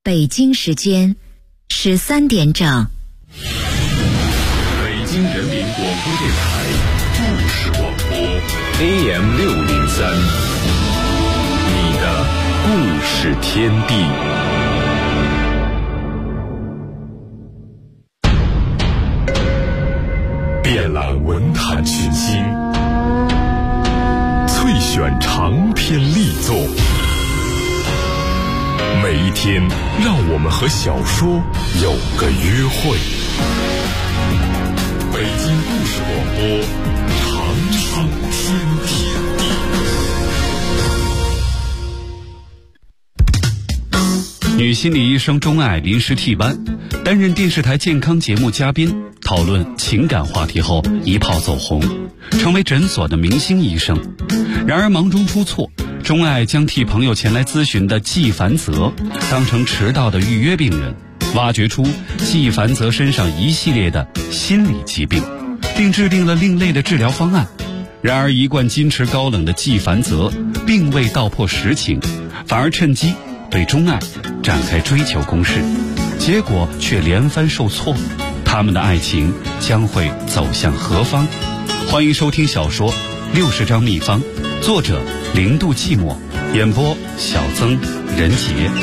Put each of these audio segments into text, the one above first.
北京时间13点整。 北京人民广播电台故事广播 AM603，你的故事天地。遍览文坛群星，萃选长篇力作，每一天让我们和小说有个约会。北京故事广播，长唱天地。 女心理医生钟爱临时替班，担任电视台健康节目嘉宾，讨论情感话题后一炮走红，成为诊所的明星医生。然而忙中出错，钟爱将替朋友前来咨询的季凡泽当成迟到的预约病人，挖掘出季凡泽身上一系列的心理疾病，并制定了另类的治疗方案。然而一贯矜持高冷的季凡泽并未道破实情，反而趁机对钟爱展开追求攻势，结果却连番受挫。他们的爱情将会走向何方？欢迎收听小说《60张秘方》，作者0度寂寞，演播小曾、任杰。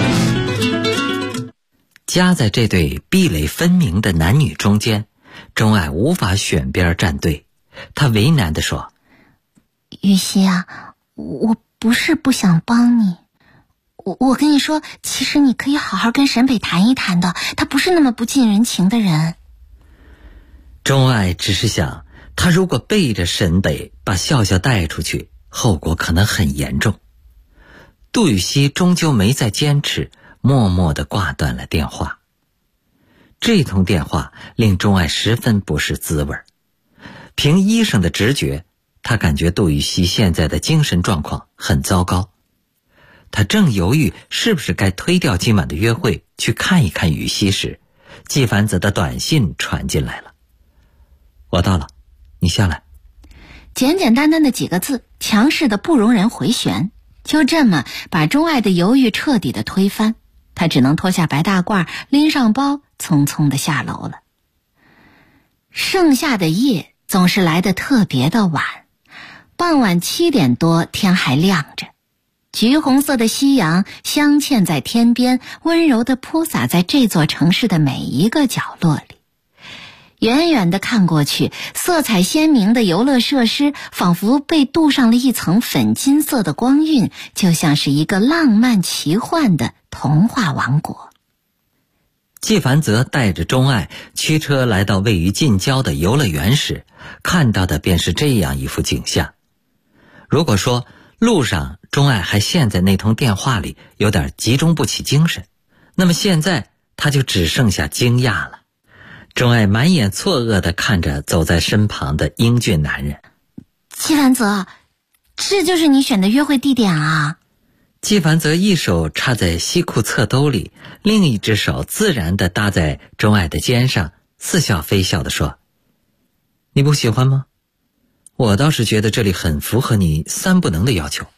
夹在这对壁垒分明的男女中间，钟爱无法选边站队。他为难地说： 雨熙啊，我不是不想帮你，我跟你说，其实你可以好好跟沈北谈一谈的，他不是那么不近人情的人。 钟爱只是想，他如果背着沈北把笑笑带出去，后果可能很严重。杜雨熙终究没再坚持，默默地挂断了电话。这通电话令钟爱十分不是滋味。凭医生的直觉，他感觉杜雨熙现在的精神状况很糟糕。他正犹豫是不是该推掉今晚的约会，去看一看雨熙时，季凡泽的短信传进来了：我到了，你下来。 简简单单的几个字，强势的不容人回旋，就这么把钟爱的犹豫彻底的推翻。他只能脱下白大褂，拎上包，匆匆的下楼了。盛夏的夜总是来得特别的晚，傍晚7点多，天还亮着，橘红色的夕阳镶嵌在天边，温柔地铺洒在这座城市的每一个角落里。远远地看过去，色彩鲜明的游乐设施仿佛被镀上了一层粉金色的光晕，就像是一个浪漫奇幻的童话王国。 季凡泽带着钟爱驱车来到位于近郊的游乐园时，看到的便是这样一幅景象。如果说路上钟爱还陷在那通电话里，有点集中不起精神，那么现在他就只剩下惊讶了。钟爱满眼错愕地看着走在身旁的英俊男人。 季凡泽，这就是你选的约会地点啊？ 季凡泽一手插在西裤侧兜里，另一只手自然地搭在钟爱的肩上，似笑非笑地说：你不喜欢吗？我倒是觉得这里很符合你3不能的要求。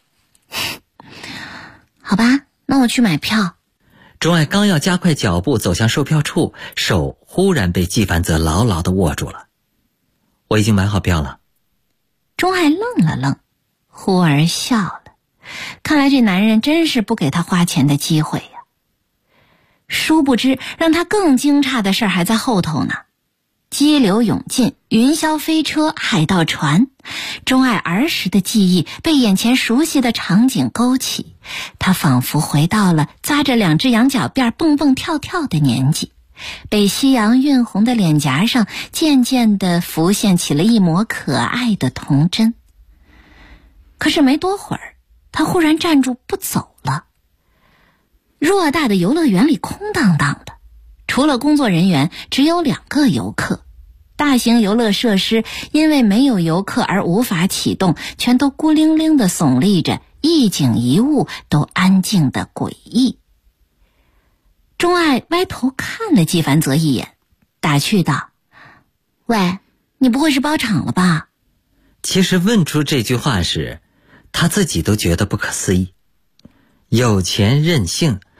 好吧，那我去买票。 钟爱刚要加快脚步走向售票处，手忽然被季凡泽牢牢地握住了。我已经买好票了。 钟爱愣了愣，忽而笑了。看来这男人真是不给他花钱的机会呀。殊不知让他更惊诧的事儿还在后头呢。激流勇进，云霄飞车，海盗船，钟爱儿时的记忆被眼前熟悉的场景勾起，他仿佛回到了扎着2只羊角辫蹦蹦跳跳的年纪，被夕阳晕红的脸颊上渐渐地浮现起了一抹可爱的童真。可是没多会儿，他忽然站住不走了。偌大的游乐园里空荡荡的，除了工作人员，只有2个游客。大型游乐设施因为没有游客而无法启动，全都孤零零地耸立着，一景一物都安静的诡异。钟爱歪头看了季凡泽一眼，打趣道：喂，你不会是包场了吧？ 其实问出这句话时，他自己都觉得不可思议。有钱任性，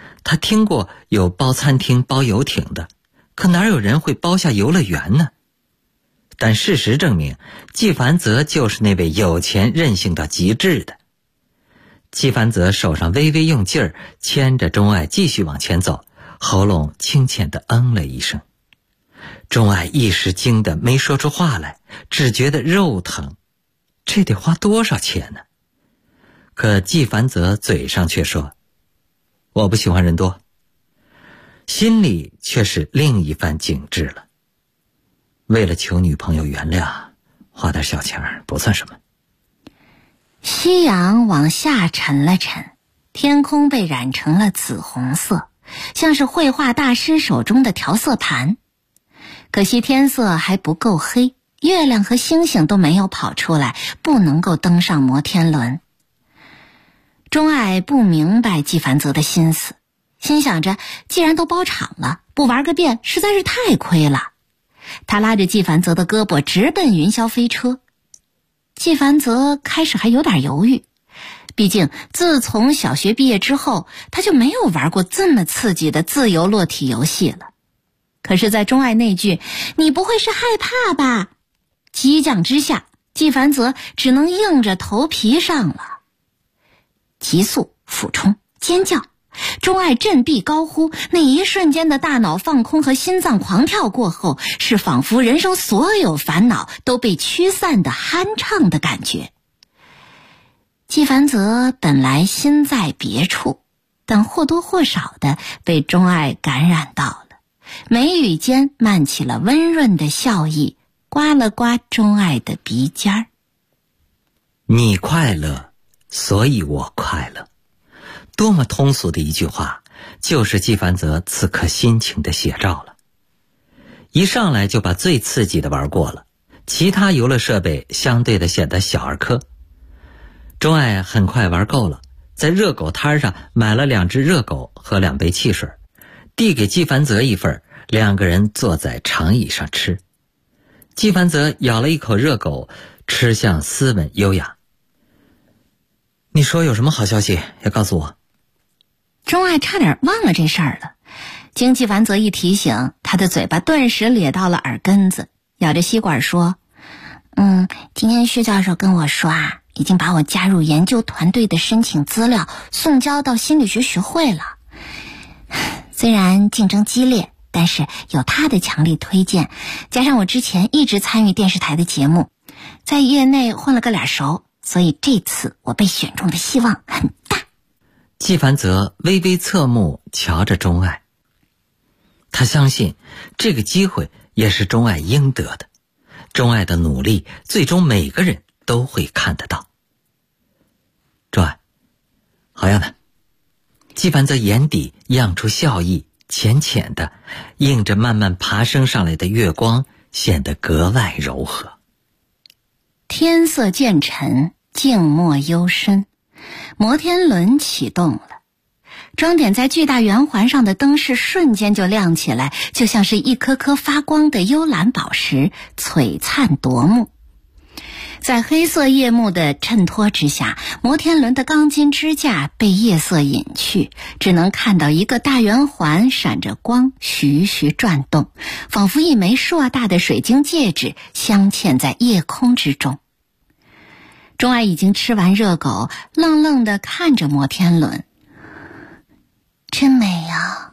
他听过有包餐厅包游艇的，可哪有人会包下游乐园呢？但事实证明，纪梵泽就是那位有钱任性到极致的。纪梵泽手上微微用劲儿牵着钟爱继续往前走，喉咙轻浅地了一声。钟爱一时惊得没说出话来，只觉得肉疼。这得花多少钱呢？可纪梵泽嘴上却说：“我不喜欢人多。”心里却是另一番景致了。为了求女朋友原谅，花点小钱不算什么。 夕阳往下沉了沉，天空被染成了紫红色，像是绘画大师手中的调色盘。可惜天色还不够黑，月亮和星星都没有跑出来，不能够登上摩天轮。钟爱不明白纪梵泽的心思，心想着既然都包场了，不玩个遍实在是太亏了。他拉着纪梵泽的胳膊直奔云霄飞车。纪梵泽开始还有点犹豫，毕竟自从小学毕业之后，他就没有玩过这么刺激的自由落体游戏了。可是在钟爱那句“你不会是害怕吧”激将之下，纪梵泽只能硬着头皮上了。急速俯冲尖叫，钟爱振臂高呼，那一瞬间的大脑放空和心脏狂跳过后，是仿佛人生所有烦恼都被驱散的酣畅的感觉。纪梵泽本来心在别处，但或多或少的被钟爱感染到了，眉宇间漫起了温润的笑意，刮了刮钟爱的鼻尖儿。 你快乐，所以我快乐。多么通俗的一句话，就是纪梵泽此刻心情的写照了。一上来就把最刺激的玩过了，其他游乐设备相对的显得小儿科。钟爱很快玩够了，在热狗摊上买了2只热狗和2杯汽水，递给纪梵泽一份，2个人坐在长椅上吃。纪梵泽咬了一口热狗，吃相斯文优雅。你说有什么好消息要告诉我？ 钟爱差点忘了这事儿了，经纪梵泽一提醒，他的嘴巴顿时咧到了耳根子，咬着吸管说：“今天薛教授跟我说啊，已经把我加入研究团队的申请资料送交到心理学学会了。虽然竞争激烈，但是有他的强力推荐，加上我之前一直参与电视台的节目，在业内混了个脸熟，所以这次我被选中的希望很大。” 纪梵泽微微侧目瞧着钟爱，他相信这个机会也是钟爱应得的，钟爱的努力最终每个人都会看得到。钟爱，好样的！纪梵泽眼底漾出笑意，浅浅的映着慢慢爬升上来的月光，显得格外柔和。 天色渐沉，静默幽深，摩天轮启动了，装点在巨大圆环上的灯饰瞬间就亮起来，就像是一颗颗发光的幽蓝宝石，璀璨夺目。在黑色夜幕的衬托之下，摩天轮的钢筋支架被夜色隐去，只能看到一个大圆环闪着光，徐徐转动，仿佛一枚硕大的水晶戒指镶嵌在夜空之中。钟爱已经吃完热狗，愣愣地看着摩天轮，真美呀！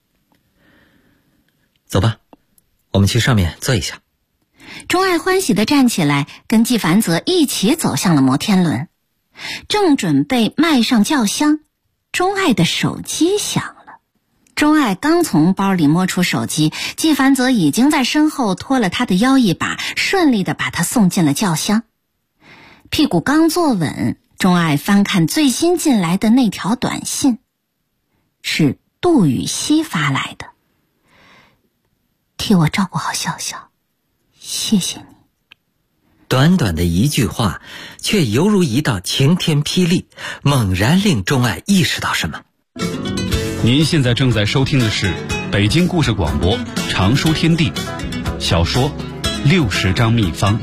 走吧，我们去上面坐一下。 钟爱欢喜地站起来，跟纪梵泽一起走向了摩天轮。正准备迈上轿厢，钟爱的手机响了。钟爱刚从包里摸出手机，纪梵泽已经在身后拖了他的腰一把，顺利地把他送进了轿厢。屁股刚坐稳，钟爱翻看最新进来的那条短信，是杜雨熙发来的：“替我照顾好笑笑，谢谢你。” 短短的一句话，却犹如一道晴天霹雳，猛然令钟爱意识到什么。 您现在正在收听的是北京故事广播长书天地小说《60张秘方》。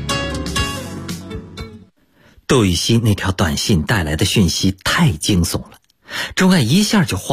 窦禹锡那条短信带来的讯息太惊悚了，钟爱一下就慌了，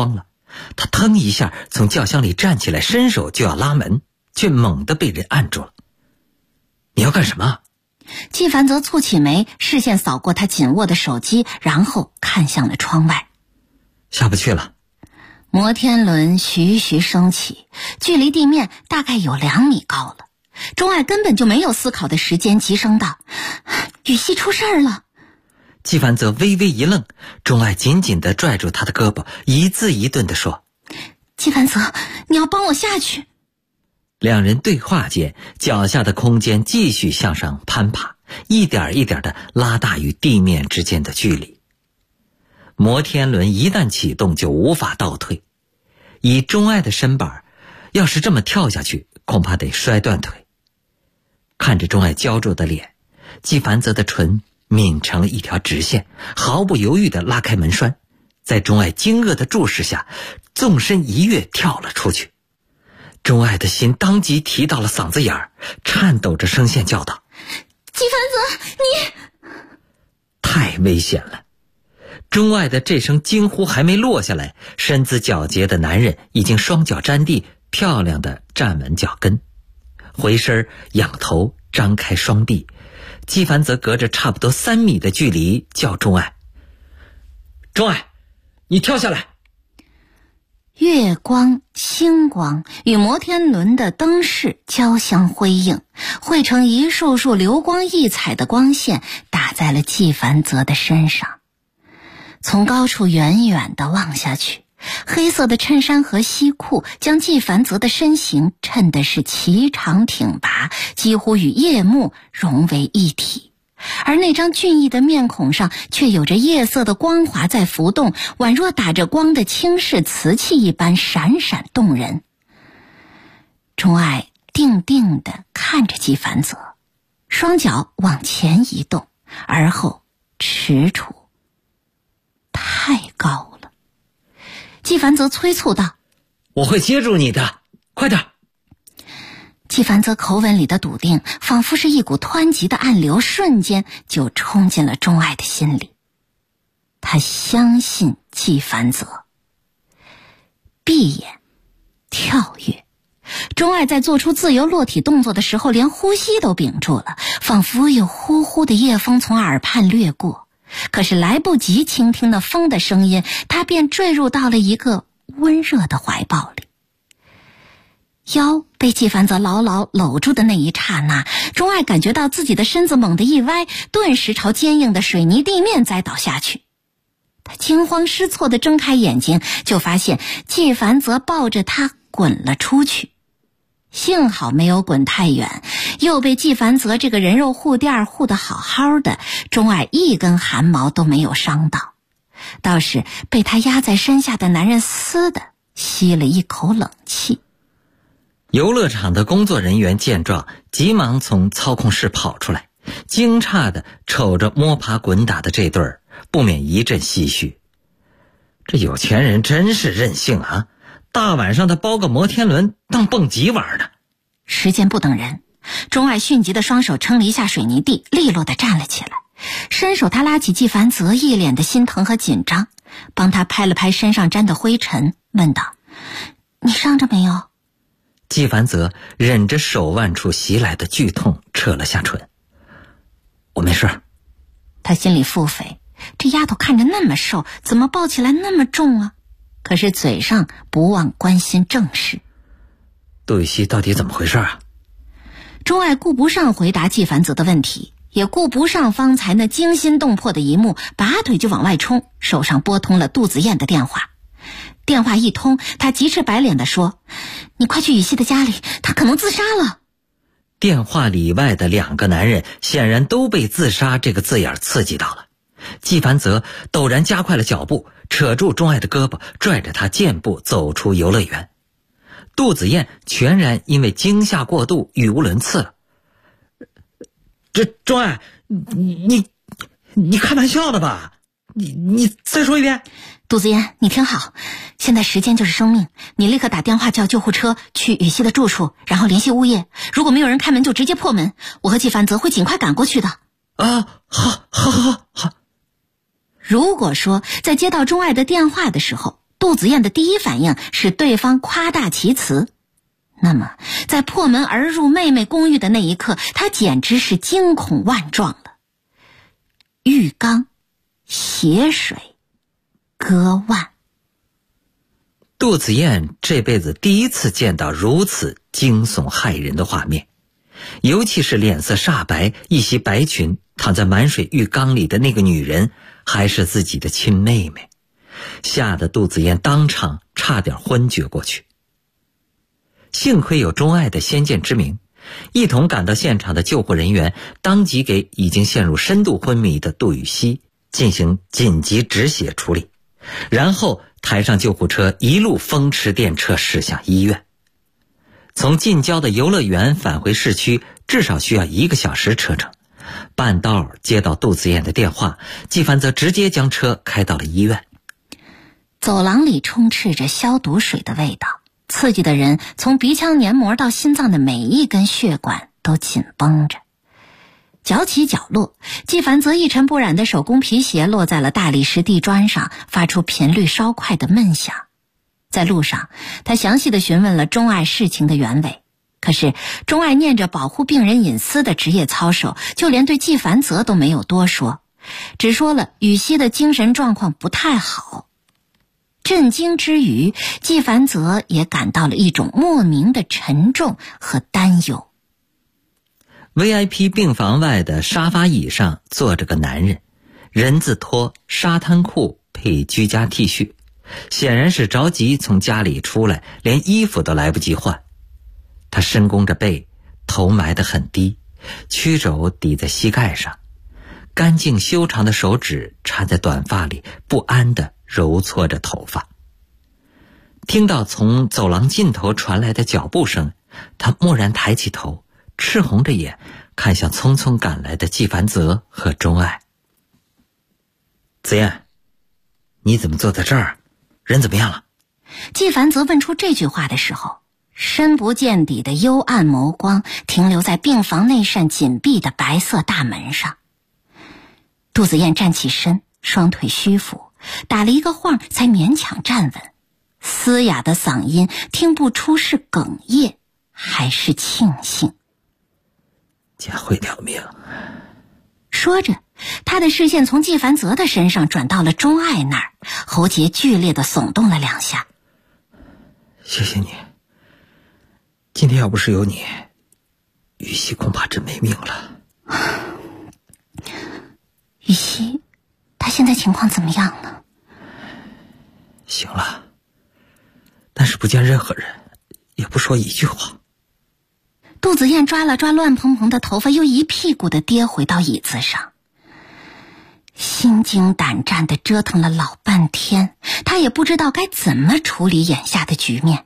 他腾一下从轿厢里站起来，伸手就要拉门，却猛地被人按住了。你要干什么？ 纪凡泽蹙起眉，视线扫过他紧握的手机，然后看向了窗外。 下不去了。 摩天轮徐徐升起，距离地面大概有2米高了。钟爱根本就没有思考的时间，急声道：雨熙出事儿了。 纪凡泽微微一愣，钟爱紧紧地拽住他的胳膊，一字一顿地说： 纪凡泽，你要帮我下去。 两人对话间，脚下的空间继续向上攀爬，一点一点地拉大与地面之间的距离。摩天轮一旦启动就无法倒退，以钟爱的身板，要是这么跳下去，恐怕得摔断腿。看着钟爱焦灼的脸，纪凡泽的唇抿成了一条直线，毫不犹豫地拉开门栓，在钟爱惊愕的注视下，纵身一跃跳了出去。钟爱的心当即提到了嗓子眼儿，颤抖着声线叫道： 纪凡泽，你…… 太危险了！钟爱的这声惊呼还没落下来，身姿皎洁的男人已经双脚沾地，漂亮的站稳脚跟，回身仰头张开双臂。纪凡泽隔着差不多3米的距离叫钟爱：钟爱，你跳下来！ 月光、星光与摩天轮的灯饰交相辉映，汇成一束束流光溢彩的光线，打在了纪凡泽的身上。从高处远远地望下去，黑色的衬衫和西裤将纪凡泽的身形衬得是颀长挺拔，几乎与夜幕融为一体。而那张俊逸的面孔上却有着夜色的光华在浮动，宛若打着光的轻视瓷器一般闪闪动人。钟爱定定地看着纪凡泽，双脚往前移动，而后踟蹰。太高了。纪凡泽催促道： 我会接住你的，快点！ 纪凡泽口吻里的笃定，仿佛是一股湍急的暗流，瞬间就冲进了钟爱的心里。他相信纪凡泽。闭眼，跳跃。钟爱在做出自由落体动作的时候，连呼吸都屏住了，仿佛有呼呼的夜风从耳畔掠过。可是来不及倾听那风的声音，他便坠入到了一个温热的怀抱里。腰被纪凡泽牢牢搂住的那一刹那，钟爱感觉到自己的身子猛地一歪，顿时朝坚硬的水泥地面栽倒下去。他惊慌失措地睁开眼睛，就发现纪凡泽抱着他滚了出去。幸好没有滚太远，又被纪凡泽这个人肉护垫护得好好的，钟爱一根汗毛都没有伤到，倒是被他压在身下的男人嘶地吸了一口冷气。 游乐场的工作人员见状，急忙从操控室跑出来，惊诧地瞅着摸爬滚打的这对儿，不免一阵唏嘘。这有钱人真是任性啊！大晚上的包个摩天轮当蹦极玩呢。 时间不等人，钟爱迅疾的双手撑了一下水泥地，利落地站了起来，伸手他拉起纪凡泽，一脸的心疼和紧张，帮他拍了拍身上沾的灰尘，问道：你伤着没有？ 纪凡泽忍着手腕处袭来的剧痛，扯了下唇：我没事。 他心里腹诽，这丫头看着那么瘦，怎么抱起来那么重啊？可是嘴上不忘关心正事。 杜雨熙到底怎么回事啊？ 钟爱顾不上回答纪凡泽的问题，也顾不上方才那惊心动魄的一幕，拔腿就往外冲，手上拨通了杜子燕的电话。电话一通，他急赤白脸地说：你快去雨熙的家里，他可能自杀了。 电话里外的2个男人显然都被自杀这个字眼刺激到了。纪凡泽陡然加快了脚步，扯住钟爱的胳膊，拽着他健步走出游乐园。杜子燕全然因为惊吓过度，语无伦次了。这钟爱，你开玩笑的吧？你再说一遍。 杜子燕，你听好，现在时间就是生命，你立刻打电话叫救护车去雨熙的住处，然后联系物业，如果没有人开门就直接破门，我和纪凡泽会尽快赶过去的。 啊，好。 如果说在接到钟爱的电话的时候， 杜子燕的第一反应是对方夸大其词。那么在破门而入妹妹公寓的那一刻，她简直是惊恐万状了。浴缸、血水、割腕。 杜子燕这辈子第一次见到如此惊悚骇人的画面，尤其是脸色煞白、一袭白裙躺在满水浴缸里的那个女人还是自己的亲妹妹，吓得杜子燕当场差点昏厥过去。幸亏有钟爱的先见之明，一同赶到现场的救护人员当即给已经陷入深度昏迷的杜雨溪进行紧急止血处理，然后抬上救护车，一路风驰电掣驶向医院。从近郊的游乐园返回市区至少需要1个小时车程，半道接到杜子燕的电话，纪凡则直接将车开到了医院。 走廊里充斥着消毒水的味道，刺激的人从鼻腔黏膜到心脏的每一根血管都紧绷着。角起角落，纪凡则一尘不染的手工皮鞋落在了大理石地砖上，发出频率稍快的闷响。在路上，他详细地询问了钟爱事情的原委，可是钟爱念着保护病人隐私的职业操守，就连对纪凡泽都没有多说，只说了雨溪的精神状况不太好。震惊之余，纪凡泽也感到了一种莫名的沉重和担忧。 VIP 病房外的沙发椅上坐着个男人，人字拖、沙滩裤配居家 T 恤，显然是着急从家里出来，连衣服都来不及换。他深弓着背，头埋得很低，曲肘抵在膝盖上，干净修长的手指插在短发里，不安地揉搓着头发。听到从走廊尽头传来的脚步声，他蓦然抬起头，赤红着眼看向匆匆赶来的纪凡泽和钟爱。子燕，你怎么坐在这儿？人怎么样了？ 纪凡泽问出这句话的时候，深不见底的幽暗眸光停留在病房内扇紧闭的白色大门上。杜子燕站起身，双腿虚俯，打了一个晃才勉强站稳，嘶哑的嗓音听不出是哽咽还是庆幸。 家会了命。 说着，他的视线从纪凡泽的身上转到了钟爱那儿，喉结剧烈地耸动了2下。 谢谢你，今天要不是有你，雨溪恐怕真没命了。 雨溪，他现在情况怎么样呢？ 行了，但是不见任何人，也不说一句话。 杜子燕抓了抓乱蓬蓬的头发，又一屁股地跌回到椅子上。心惊胆战地折腾了老半天，他也不知道该怎么处理眼下的局面。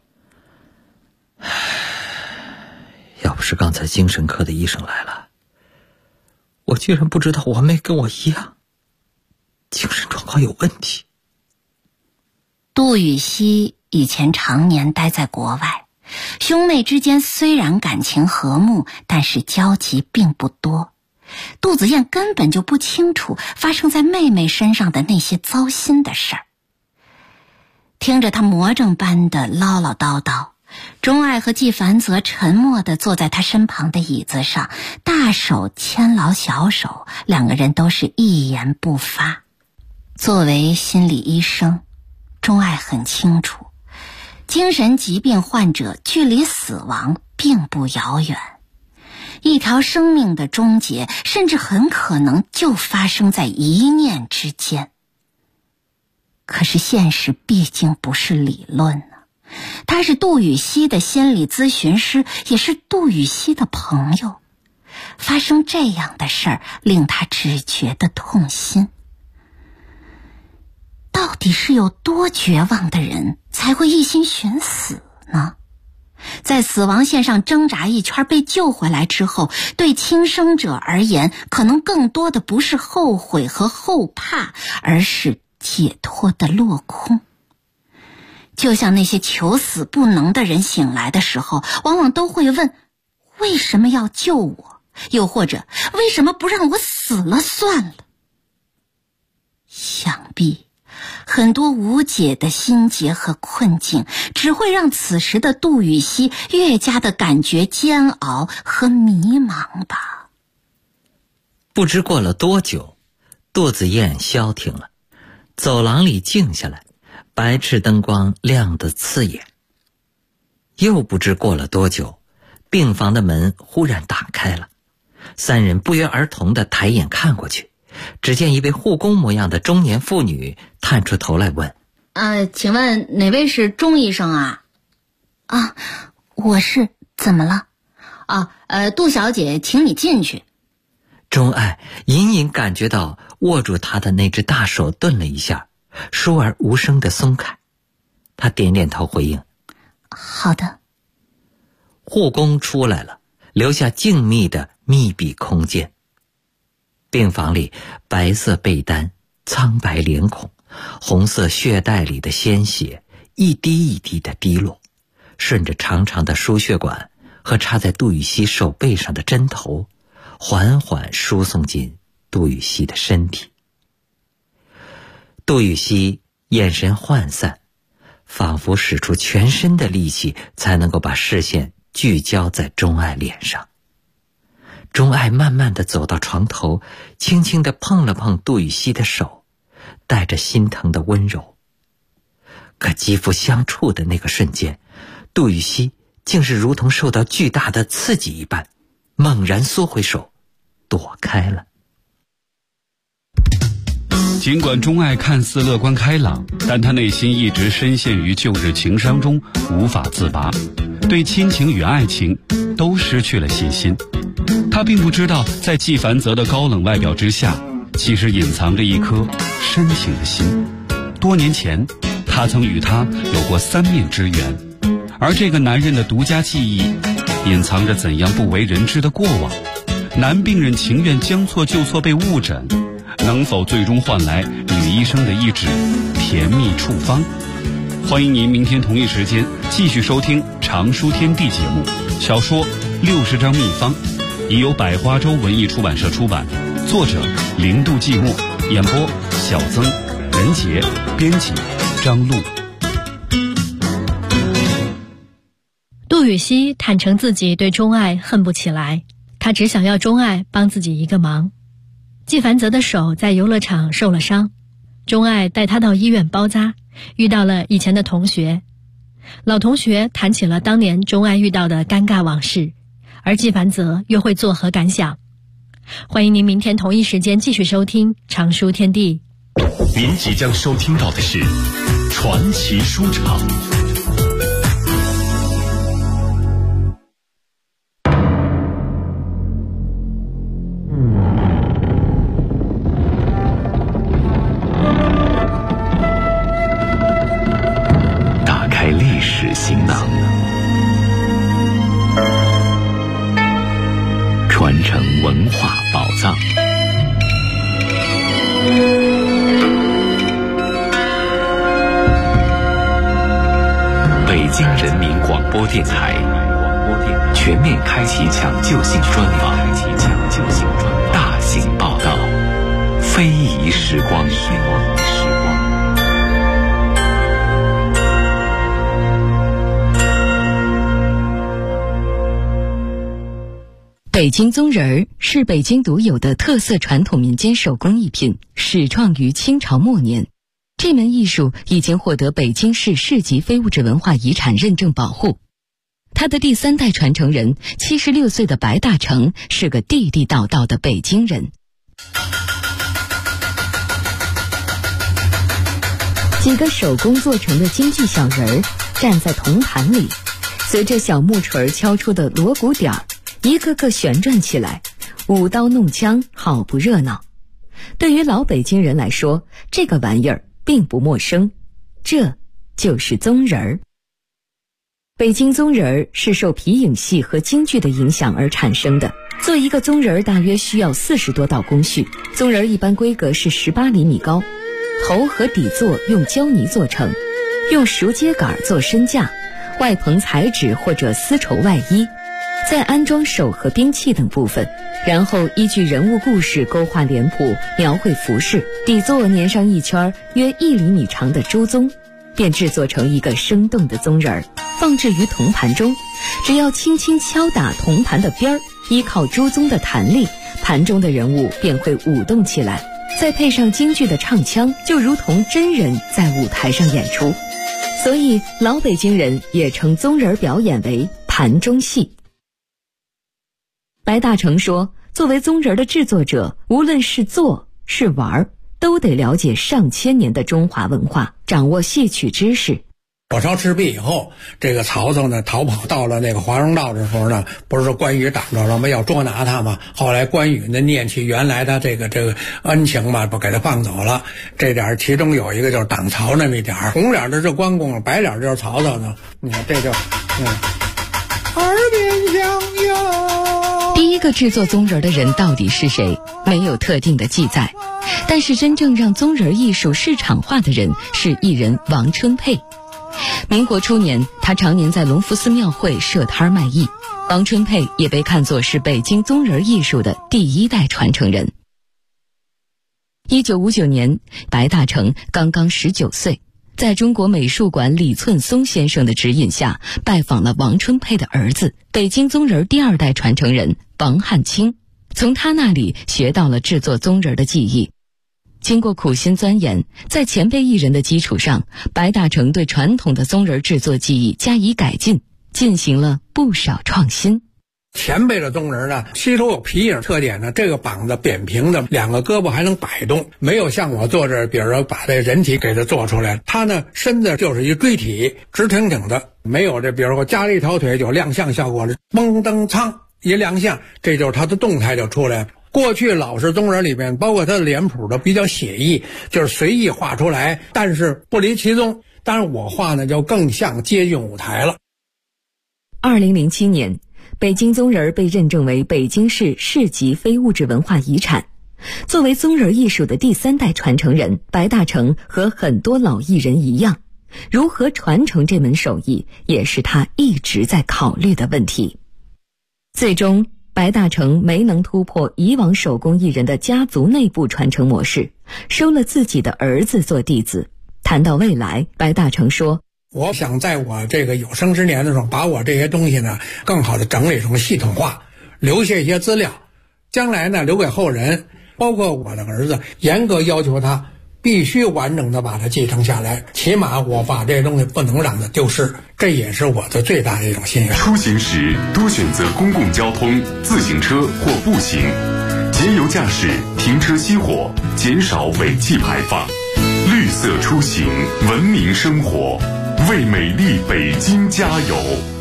要不是刚才精神科的医生来了，我居然不知道我妹跟我一样，精神状况有问题。 杜雨溪以前常年待在国外，兄妹之间虽然感情和睦，但是交集并不多。杜子燕根本就不清楚发生在妹妹身上的那些糟心的事儿。听着他魔怔般的唠唠叨叨，钟爱和纪凡泽沉默地坐在他身旁的椅子上，大手牵牢小手，两个人都是一言不发。作为心理医生，钟爱很清楚，精神疾病患者距离死亡并不遥远，一条生命的终结甚至很可能就发生在一念之间。可是现实毕竟不是理论啊，他是杜雨溪的心理咨询师，也是杜雨溪的朋友，发生这样的事儿令他只觉得痛心。到底是有多绝望的人才会一心寻死呢？在死亡线上挣扎一圈被救回来之后，对轻生者而言，可能更多的不是后悔和后怕，而是解脱的落空。就像那些求死不能的人醒来的时候，往往都会问，为什么要救我？又或者，为什么不让我死了算了？想必很多无解的心结和困境，只会让此时的杜禹锡越加的感觉煎熬和迷茫吧。 不知过了多久，肚子咽消停了，走廊里静下来，白炽灯光亮得刺眼。又不知过了多久，病房的门忽然打开了，三人不约而同地抬眼看过去，只见一位护工模样的中年妇女探出头来问： 请问哪位是钟医生啊？我是，怎么了？杜小姐请你进去。 钟爱隐隐感觉到握住他的那只大手顿了一下，倏而无声地松开。他点点头回应： 好的。 护工出来了，留下静谧的密闭空间。病房里白色被单，苍白脸孔，红色血袋里的鲜血一滴一滴的滴落，顺着长长的输血管和插在杜禹锡手背上的针头，缓缓输送进杜禹锡的身体。杜禹锡眼神涣散，仿佛使出全身的力气才能够把视线聚焦在钟爱脸上。钟爱慢慢地走到床头，轻轻地碰了碰杜禹锡的手，带着心疼的温柔。可肌肤相触的那个瞬间，杜禹锡竟是如同受到巨大的刺激一般，猛然缩回手，躲开了。 尽管钟爱看似乐观开朗，但他内心一直深陷于旧日情伤中，无法自拔，对亲情与爱情都失去了信心。他并不知道，在纪梵泽的高冷外表之下，其实隐藏着一颗深情的心。多年前，他曾与他有过3面之缘，而这个男人的独家记忆，隐藏着怎样不为人知的过往。男病人情愿将错就错被误诊，能否最终换来女医生的一纸甜蜜处方？欢迎您明天同一时间继续收听《常书天地》节目，小说60张秘方，已由百花洲文艺出版社出版，作者零度寂寞，演播小曾、任杰，编辑张璐。 杜禹锡坦诚自己对钟爱恨不起来，他只想要钟爱帮自己一个忙。纪梵泽的手在游乐场受了伤，钟爱带他到医院包扎，遇到了以前的同学。老同学谈起了当年钟爱遇到的尴尬往事，而纪梵泽又会作何感想？欢迎您明天同一时间继续收听《常书天地》。 您即将收听到的是传奇书场。打开历史行囊，传承文化宝藏。北京人民广播电台全面开启抢救性专访，大型报道，非遗时光。 北京宗人儿是北京独有的特色传统民间手工艺品，始创于清朝末年。这门艺术已经获得北京市市级非物质文化遗产认证保护。他的第3代传承人76岁的白大成是个地地道道的北京人。几个手工做成的京剧小人儿站在铜盘里，随着小木锤敲出的锣鼓点儿，一个个旋转起来，舞刀弄枪，好不热闹。对于老北京人来说，这个玩意儿并不陌生，这就是宗人儿。北京宗人儿是受皮影戏和京剧的影响而产生的。做一个宗人儿大约需要40多道工序，宗人儿一般规格是18厘米高，头和底座用胶泥做成，用熟秸秆做身架，外棚彩纸或者丝绸外衣， 再安装手和兵器等部分，然后依据人物故事勾画脸谱，描绘服饰，底座粘上一圈约1厘米长的猪鬃，便制作成一个生动的鬃人，放置于铜盘中。只要轻轻敲打铜盘的边儿，依靠猪鬃的弹力，盘中的人物便会舞动起来，再配上京剧的唱腔，就如同真人在舞台上演出。所以老北京人也称鬃人表演为盘中戏。白大成说，作为鬃人的制作者，无论是做是玩，都得了解上千年的中华文化，掌握戏曲知识。 火烧赤壁以后，这个曹操呢逃跑到了那个华容道的时候呢，不是说关羽挡着了吗？要捉拿他嘛。后来关羽呢念起原来的这个恩情嘛，不给他放走了。这点其中有一个就是挡曹那么一点，红脸的是关公，白脸就是曹操呢。你看这就耳边响哟。 第一个制作鬃人的人到底是谁？没有特定的记载。但是真正让鬃人艺术市场化的人是艺人王春佩。民国初年，他常年在隆福寺庙会设摊卖艺。王春佩也被看作是北京鬃人艺术的第一代传承人。1959年，白大成刚刚19岁，在中国美术馆李寸松先生的指引下，拜访了王春佩的儿子，北京鬃人第2代传承人王汉卿，从他那里学到了制作鬃人的技艺。经过苦心钻研，在前辈艺人的基础上，白大成对传统的鬃人制作技艺加以改进，进行了不少创新。 前辈的鬃人呢，吸收有皮影特点呢，这个膀子扁平的，2个胳膊还能摆动，没有像我做这，比如说把这人体给它做出来，它呢身子就是一锥体，直挺挺的，没有这比如说加了一条腿有亮相效果了，嘣噔苍一亮相，这就是它的动态就出来了。过去老式鬃人里面，包括它的脸谱的比较写意，就是随意画出来，但是不离其宗。当然我画呢就更像接近舞台了。 2007年，北京鬃人被认证为北京市市级非物质文化遗产。作为鬃人艺术的第3代传承人，白大成和很多老艺人一样，如何传承这门手艺，也是他一直在考虑的问题。最终白大成没能突破以往手工艺人的家族内部传承模式，收了自己的儿子做弟子。谈到未来，白大成说， 我想在我这个有生之年的时候，把我这些东西呢更好的整理成系统化，留下一些资料，将来呢留给后人，包括我的儿子，严格要求他必须完整的把它继承下来，起码我把这些东西不能让它丢失，这也是我的最大的一种心愿。 出行时多选择公共交通、自行车或步行，节油驾驶，停车熄火，减少尾气排放。绿色出行，文明生活，为美丽北京加油。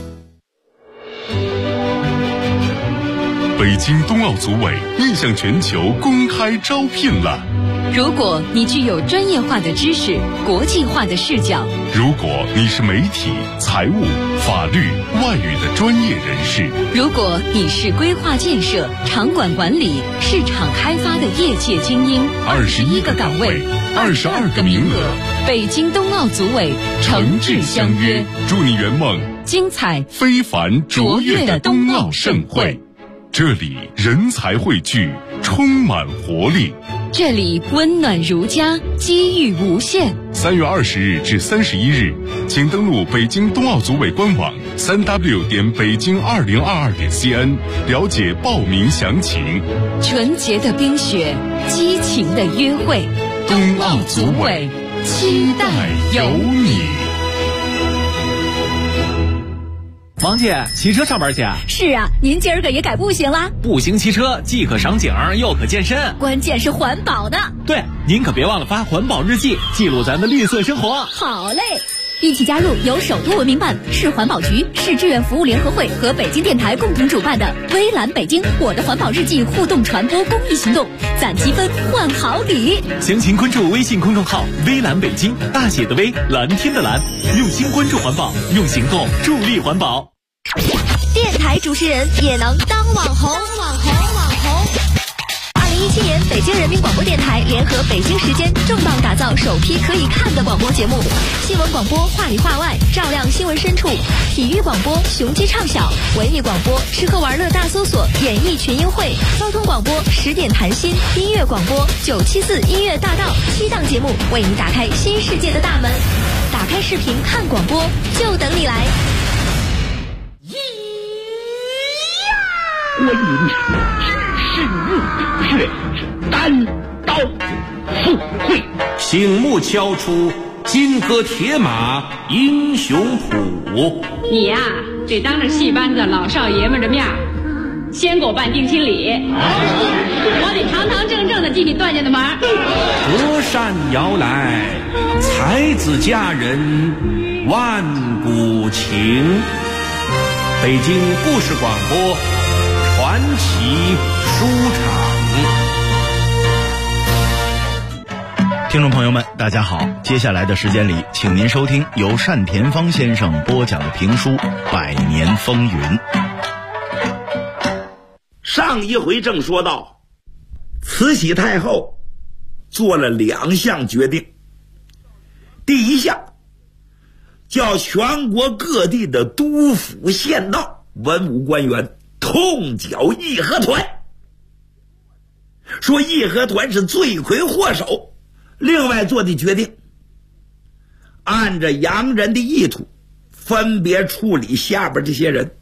北京冬奥组委面向全球公开招聘了。 如果你具有专业化的知识、国际化的视角， 如果你是媒体、财务、法律、外语的专业人士， 如果你是规划建设、场馆管理、市场开发的业界精英，21个岗位，22个名额，北京冬奥组委诚挚相约， 祝你圆梦精彩非凡卓越的冬奥盛会。这里人才汇聚，充满活力。 这里温暖如家，机遇无限。 3月20日至31日，请登录北京冬奥组委官网3w北京2022.cn 了解报名详情。 纯洁的冰雪，激情的约会， 冬奥组委期待有你。 王姐，骑车上班去？ 是啊，您今儿个也改步行啦？ 步行骑车既可赏景又可健身， 关键是环保的。 对，您可别忘了发环保日记，记录咱的绿色生活。 好嘞，一起加入由首都文明办、市环保局、市志愿服务联合会和北京电台共同主办的微蓝北京我的环保日记互动传播公益行动，攒积分换好礼。 详情关注微信公众号微蓝北京，大写的微，蓝天的蓝，用心关注环保，用行动助力环保。 电台主持人也能当网红。 2017年，北京人民广播电台联合北京时间重磅打造首批可以看的广播节目。新闻广播话里话外，照亮新闻深处；体育广播雄鸡唱晓；文艺广播吃喝玩乐大搜索，演艺群英会；交通广播10点谈心；音乐广播974音乐大道，7档节目为你打开新世界的大门。打开视频看广播，就等你来。 我引知识入血，单刀赴会， 醒目敲出金戈铁马英雄谱。 你呀，得当着戏班子老少爷们的面先给我办定亲礼，我得堂堂正正的进你段家的门。 隔山摇来，才子佳人万古情。北京故事广播传奇书场。听众朋友们大家好，接下来的时间里，请您收听由单田芳先生播讲的评书《百年风云》。 上一回正说到，慈禧太后做了2项决定。第一项，叫全国各地的督府县道文武官员痛剿义和团，说义和团是罪魁祸首。另外做的决定，按着洋人的意图分别处理下边这些人。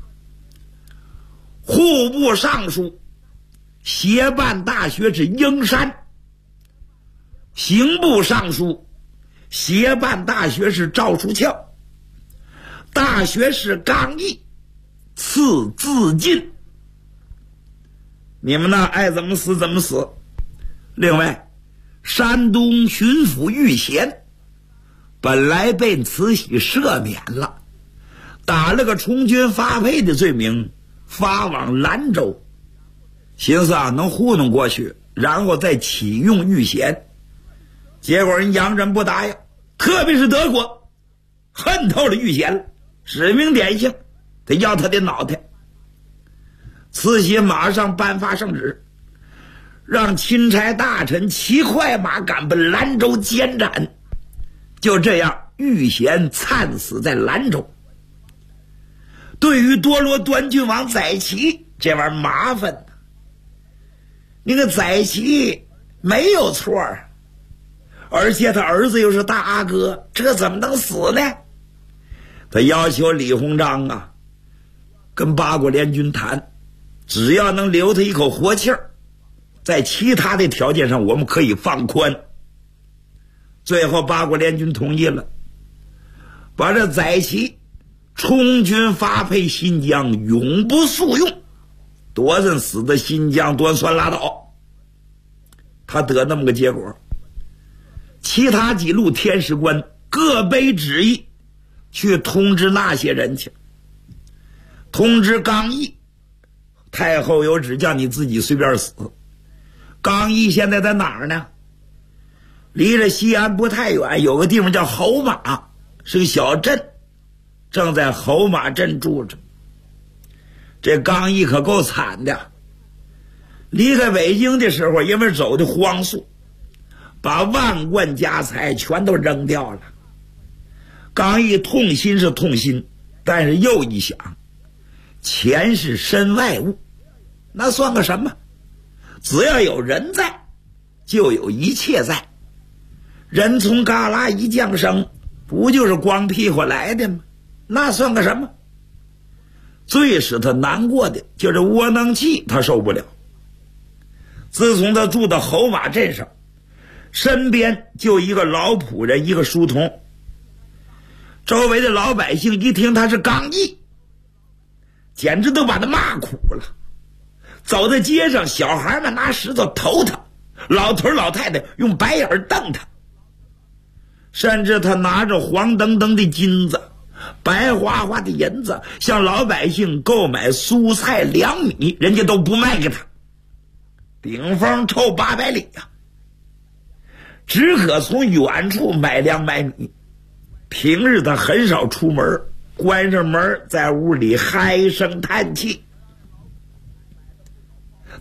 户部尚书协办大学是英山，刑部尚书协办大学是赵树翘，大学士刚毅赐自尽。你们呢，爱怎么死怎么死。另外，山东巡抚玉贤本来被慈禧赦免了，打了个充军发配的罪名，发往兰州，寻思能糊弄过去，然后再启用玉贤。结果人洋人不答应，特别是德国恨透了玉贤了，指名点姓，得要他的脑袋。慈禧马上颁发圣旨，让钦差大臣骑快马赶奔兰州监斩。就这样，玉贤惨死在兰州。对于多罗端郡王载祺，这玩意儿麻烦。那个载祺没有错，而且他儿子又是大阿哥，这怎么能死呢？他要求李鸿章啊，跟八国联军谈，只要能留他一口活气儿，在其他的条件上我们可以放宽。最后八国联军同意了，把这载祺充军发配新疆，永不诉用，多人死在新疆多算拉倒。他得那么个结果。其他几路天使官各备旨意去通知那些人去，通知刚毅，太后有旨叫你自己随便死。刚毅现在在哪儿呢？离着西安不太远，有个地方叫侯马，是个小镇，正在侯马镇住着。这刚毅可够惨的，离开北京的时候，因为走的荒速，把万贯家财全都扔掉了。刚毅痛心是痛心，但是又一想，钱是身外物，那算个什么？只要有人在，就有一切在。人从旮旯一降生，不就是光屁股来的吗？那算个什么？最使他难过的就是窝囊气，他受不了。自从他住到侯马镇上，身边就一个老仆人，一个书童。周围的老百姓一听他是刚毅，简直都把他骂苦了。走在街上，小孩们拿石头投他，老头老太太用白眼瞪他，甚至他拿着黄澄澄的金子，白花花的银子，向老百姓购买蔬菜粮米，人家都不卖给他，顶风臭800里呀，只可从远处买粮买米。平日他很少出门，关上门在屋里唉声叹气。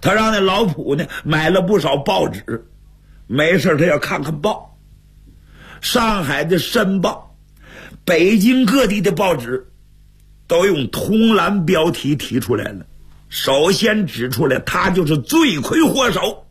他让那老仆呢买了不少报纸，没事他要看看报。上海的《申报》，北京各地的报纸都用铜栏标题提出来了，首先指出来他就是罪魁祸首。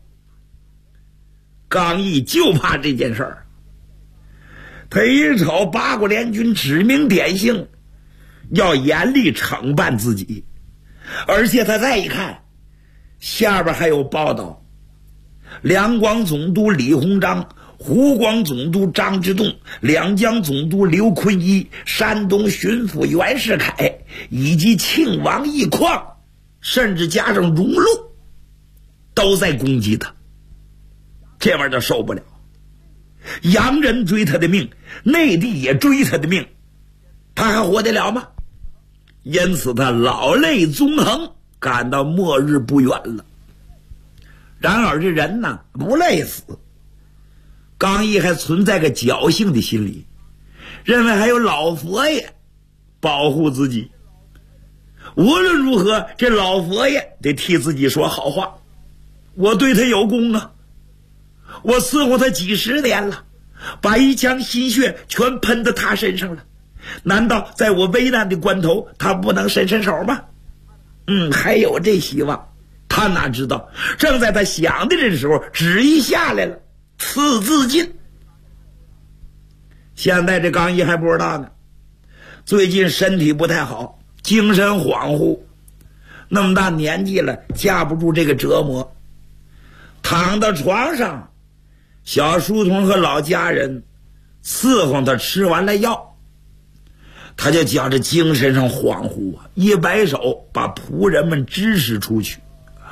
刚毅就怕这件事儿，他一瞅八国联军指名点姓，要严厉惩办自己。而且他再一看，下边还有报道，两广总督李鸿章、湖广总督张之洞、两江总督刘坤一、山东巡抚袁世凯以及庆王奕匡，甚至加上荣禄，都在攻击他。这玩意儿他受不了，洋人追他的命，内地也追他的命，他还活得了吗？因此他老泪纵横，感到末日不远了。然而这人呢，不累死。刚毅还存在个侥幸的心理，认为还有老佛爷保护自己，无论如何这老佛爷得替自己说好话，我对他有功啊，我伺候他几十年了，把一腔心血全喷到他身上了，难道在我危难的关头他不能伸伸手吗？还有这希望。他哪知道正在他想的这时候，旨意下来了，赐自尽。现在这刚毅还不知道呢，最近身体不太好，精神恍惚，那么大年纪了，架不住这个折磨，躺到床上，小书童和老家人伺候他吃完了药，他就觉着精神上恍惚啊，一摆手把仆人们支使出去。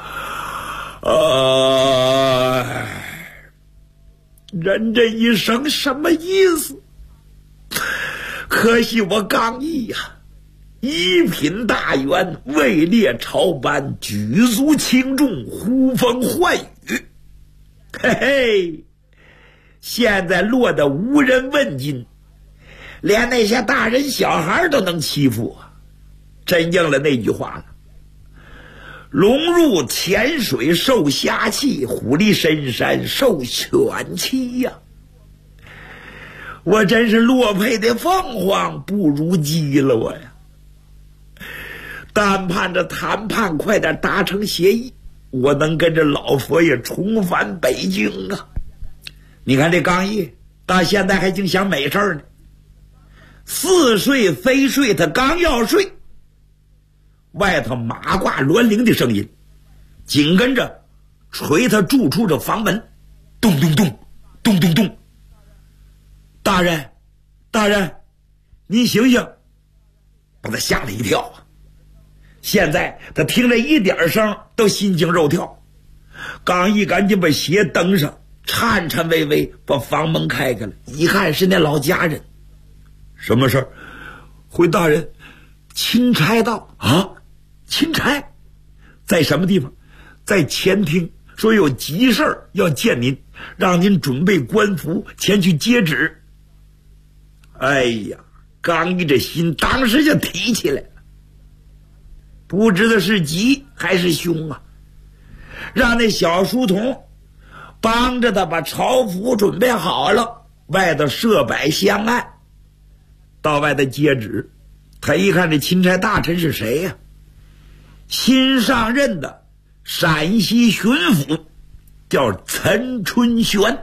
人这一生什么意思？可惜我刚毅呀，一品大员，位列朝班，举足轻重，呼风唤雨。嘿嘿，现在落得无人问津，连那些大人小孩都能欺负啊！真应了那句话了，龙入浅水受虾气，虎立深山受犬欺呀！我真是落配的凤凰不如鸡了我呀！但盼着谈判快点达成协议，我能跟着老佛爷重返北京啊！你看这刚毅到现在还净想美事呢，似睡非睡，他刚要睡，外头马挂銮铃的声音，紧跟着捶他住处的房门，咚咚咚咚咚咚。大人，大人，您醒醒！把他吓了一跳啊！现在他听着一点声都心惊肉跳。刚毅赶紧把鞋蹬上，颤颤巍巍把房门开开了，一看是那老家人。什么事儿？回大人，钦差到啊！钦差在什么地方？在前厅，说有急事儿要见您，让您准备官服前去接旨。哎呀，刚毅这心当时就提起来了，不知道是吉还是凶啊！让那小书童帮着他把朝服准备好了，外头设摆香案，到外头接旨。他一看这钦差大臣是谁呀？新上任的陕西巡抚，叫岑春玄。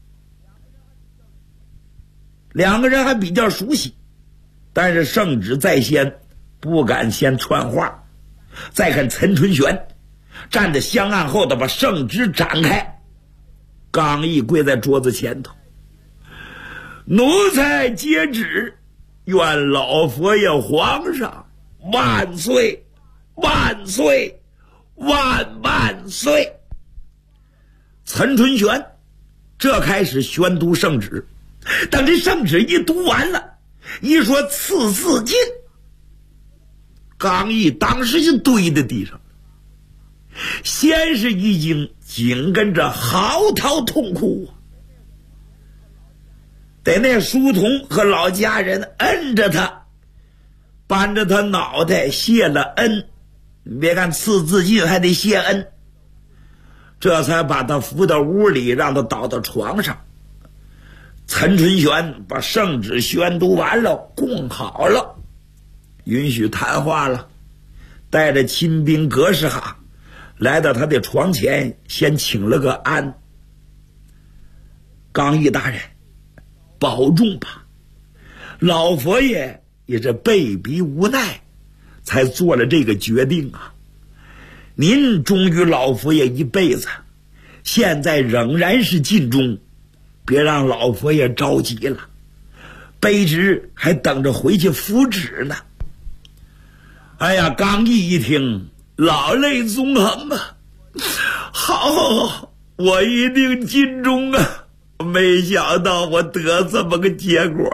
两个人还比较熟悉，但是圣旨在先，不敢先传话。再看岑春玄站在香案后头，把圣旨展开，刚毅跪在桌子前头，奴才接旨，愿老佛爷皇上万岁万岁万万岁！岑春玄这开始宣读圣旨，等这圣旨一读完了，一说赐自尽，刚毅当时就堆在地上，先是一惊，紧跟着嚎啕痛哭啊！得那书童和老家人摁着他，扳着他脑袋谢了恩。你别看赐自尽还得谢恩， 这才把他扶到屋里，让他倒到床上。陈春玄把圣旨宣读完了，供好了，允许谈话了，带着亲兵格式哈来到他的床前，先请了个安。刚毅大人，保重吧，老佛爷也是被逼无奈才做了这个决定啊。您忠于老佛爷一辈子，现在仍然是尽忠，别让老佛爷着急了，卑职还等着回去复旨呢。哎呀，刚毅一听，老泪纵横啊！好，我一定尽忠啊！没想到我得这么个结果。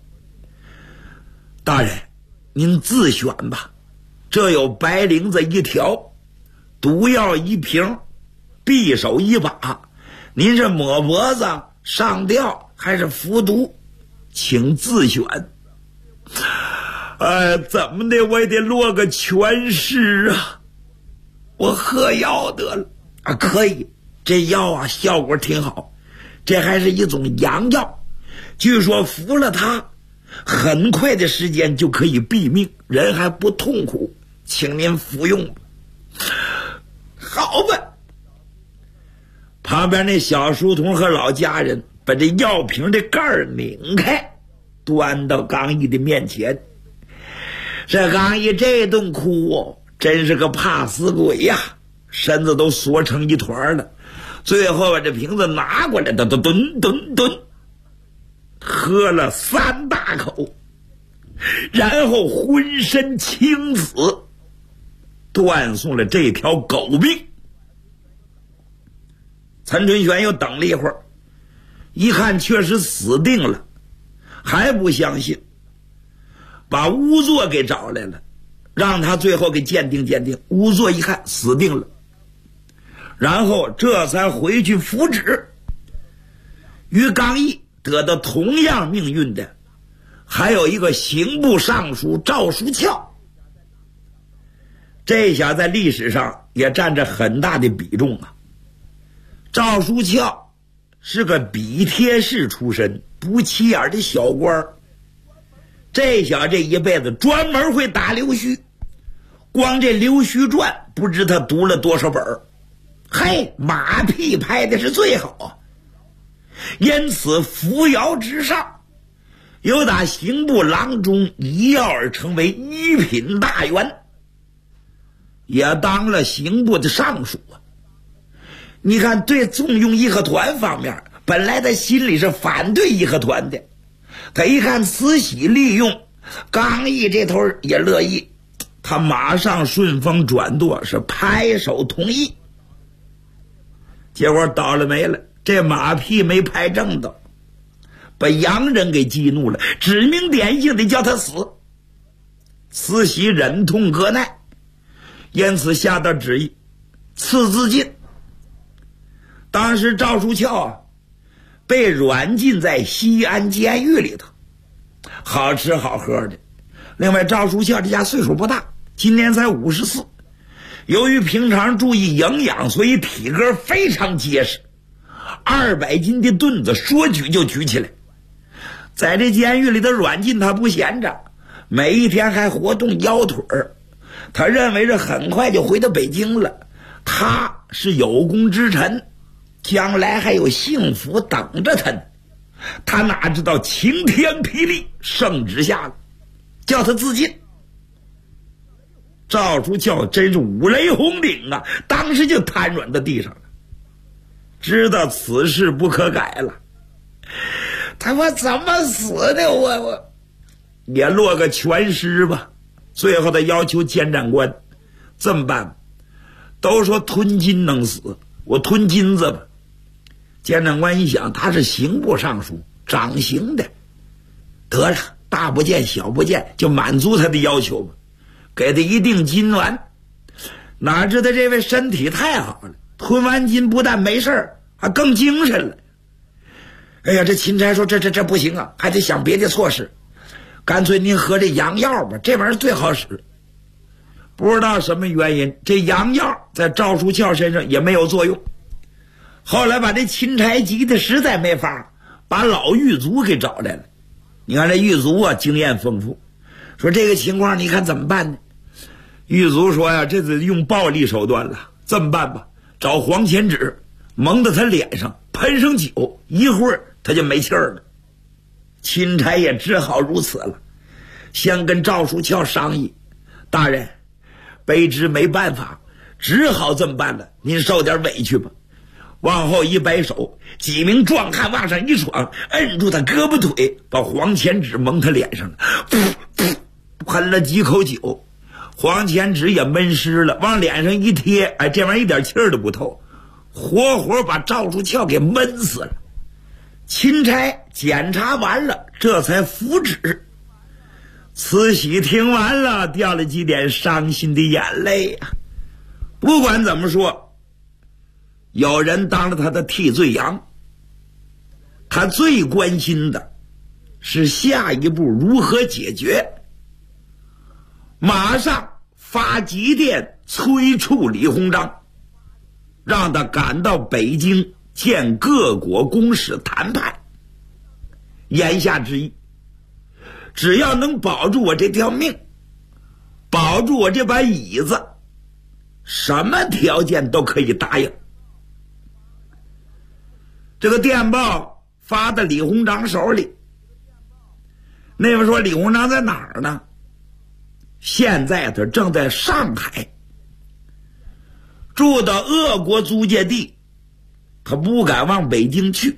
大人，您自选吧，这有白绫子一条，毒药一瓶，匕首一把，您是抹脖子、上吊还是服毒，请自选。怎么的我也得落个全尸啊！我喝药得了啊，可以，这药啊效果挺好，这还是一种阳药，据说服了它很快的时间就可以毙命，人还不痛苦，请您服用。好吧。旁边那小书童和老家人把这药瓶的盖儿拧开，端到刚毅的面前。这刚毅这顿哭，真是个怕死鬼呀，身子都缩成一团了。最后把这瓶子拿过来，吨喝了3大口，然后浑身青紫，断送了这条狗命。陈春玄又等了一会儿，一看确实死定了，还不相信，把仵作给找来了，让他最后给鉴定鉴定。仵作一看死定了，然后这才回去复旨。与刚毅得到同样命运的还有一个刑部尚书赵书翘，这下在历史上也占着很大的比重啊。赵书翘是个笔帖式出身，不起眼的小官，这小这一辈子专门会打溜须，光这溜须传不知他读了多少本，嘿，马屁拍的是最好，因此扶摇直上，由打刑部郎中一跃而成为一品大员，也当了刑部的尚书啊。你看，对重用义和团方面，本来他心里是反对义和团的，他一看慈禧利用，刚毅这头也乐意，他马上顺风转舵，是拍手同意。结果倒了霉了，这马屁没拍正道，把洋人给激怒了，指名点姓的叫他死。慈禧忍痛割耐，因此下到旨意赐自尽。当时赵书翘啊被软禁在西安监狱里头，好吃好喝的。另外赵书翘这家岁数不大，今年才54，由于平常注意营养，所以体格非常结实，200斤的盾子说举就举起来。在这监狱里的软禁他不闲着，每一天还活动腰腿儿。他认为这很快就回到北京了，他是有功之臣，将来还有幸福等着他呢。他哪知道晴天霹雳，圣旨下了，叫他自尽。赵书翘真是五雷轰顶啊，当时就瘫软在地上了，知道此事不可改了。他说怎么死的，我也落个全尸吧。最后他要求监斩官这么办，都说吞金能死，我吞金子吧。监斩官一想，他是刑部尚书，掌刑的，得了，大不见小不见，就满足他的要求吧，给他一锭金丸。哪知道这位身体太好了，吞完金不但没事，还更精神了。哎呀，这钦差说这不行啊，还得想别的措施，干脆您喝这洋药吧，这玩意儿最好使。不知道什么原因，这洋药在赵书翘身上也没有作用， 后来把这钦差急的实在没法，把老狱卒给找来了。你看这狱卒啊，经验丰富，说这个情况你看怎么办呢？狱卒说呀，这得用暴力手段了。这么办吧，找黄钱纸蒙到他脸上，喷上酒，一会儿他就没气儿了。钦差也只好如此了，先跟赵树翘商议，大人，卑职没办法，只好这么办了，您受点委屈吧。往后一摆手，几名壮汉往上一闯，摁住他胳膊腿，把黄钱纸蒙他脸上了，喷了几口酒，黄钱纸也闷湿了，往脸上一贴，哎，这玩意儿一点气儿都不透，活活把赵树翘给闷死了。钦差检查完了，这才服旨。慈禧听完了，掉了几点伤心的眼泪呀。不管怎么说，有人当了他的替罪羊，他最关心的是下一步如何解决。马上发急电催促李鸿章，让他赶到北京见各国公使谈判。言下之意，只要能保住我这条命，保住我这把椅子，什么条件都可以答应。这个电报发到李鸿章手里，那边说李鸿章在哪儿呢？现在他正在上海，住到俄国租界地，他不敢往北京去。